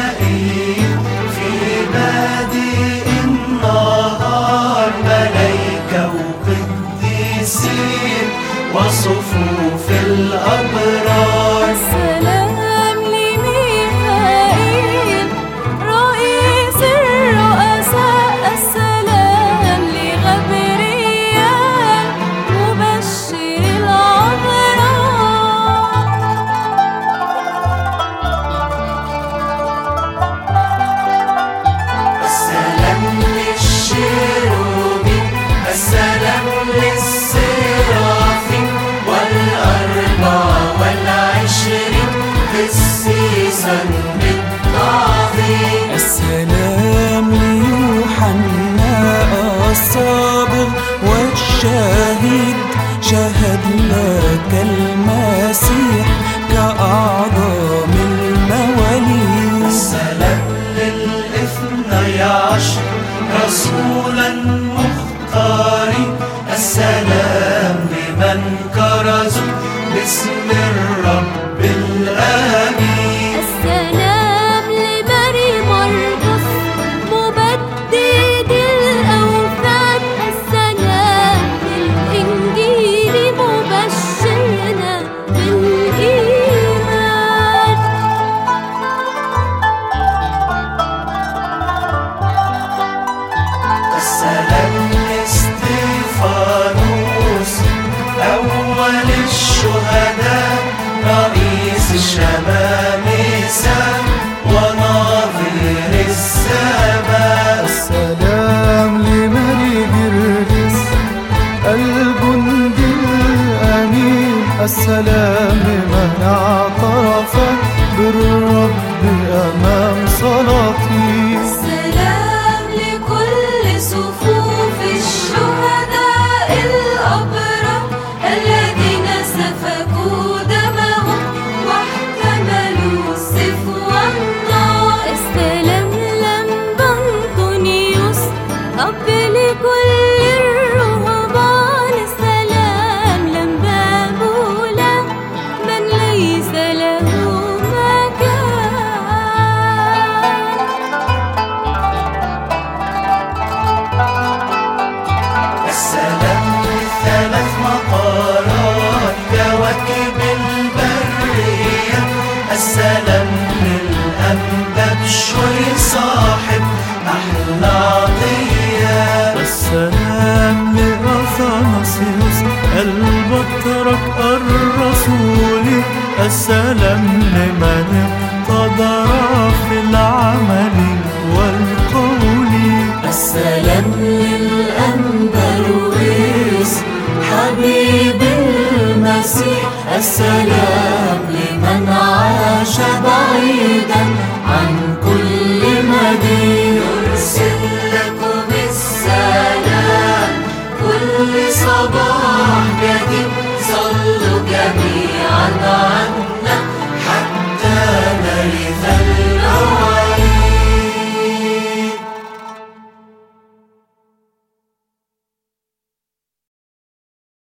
ميخائيل في بادئ النهار، ملايكة وقديسين وصفوف الأبرار. السلام لميخائيل رئيس الرؤساء، السلام لغبريال مبشر العذراء. السلام للشيروبيم، السلام للسرافيم والأربعة والعشرين قسيسا بالتعظيم. السلام ليوحنا الصابغ والشاهد، شهد لك المسيح كأعظم المواليد. السلام للاثني عشر رسولا مختارين، السلام لمن كرزوا باسم الرب الآمين. السلام لماري مرقس مبدد الأوثان، السلام للإنجيل مبشرنا بالإيمان. السلام لاستيفانوس أول الشهداء، رئيس الشمامسة وناظر السماء. السلام لماري جرجس الجندي الأمين، السلام لمن اعترف بالرب أمام صلاتي. السلام لكل صفوف الشهداء الأبرار، الذين سفكوا دمهم واحتملوا السيف والنار. السلام لأنبا أنطونيوس أب لكل الرهبان، السلام لأنبا بولا من ليس له مكان. السلام للثلاث مقارات كواكب البرية، السلام للأنبا بشوي صاحب أحلى عطية. السلام لأثناسيوس البطرك الرسولي، السلام لمن اقتدر في العمل والقول. السلام للأنبا لويس حبيب المسيح، السلام لمن عاش بعيدا عن كل مدين. يرسل لكم السلام كل صباح جديد، صلوا جميعا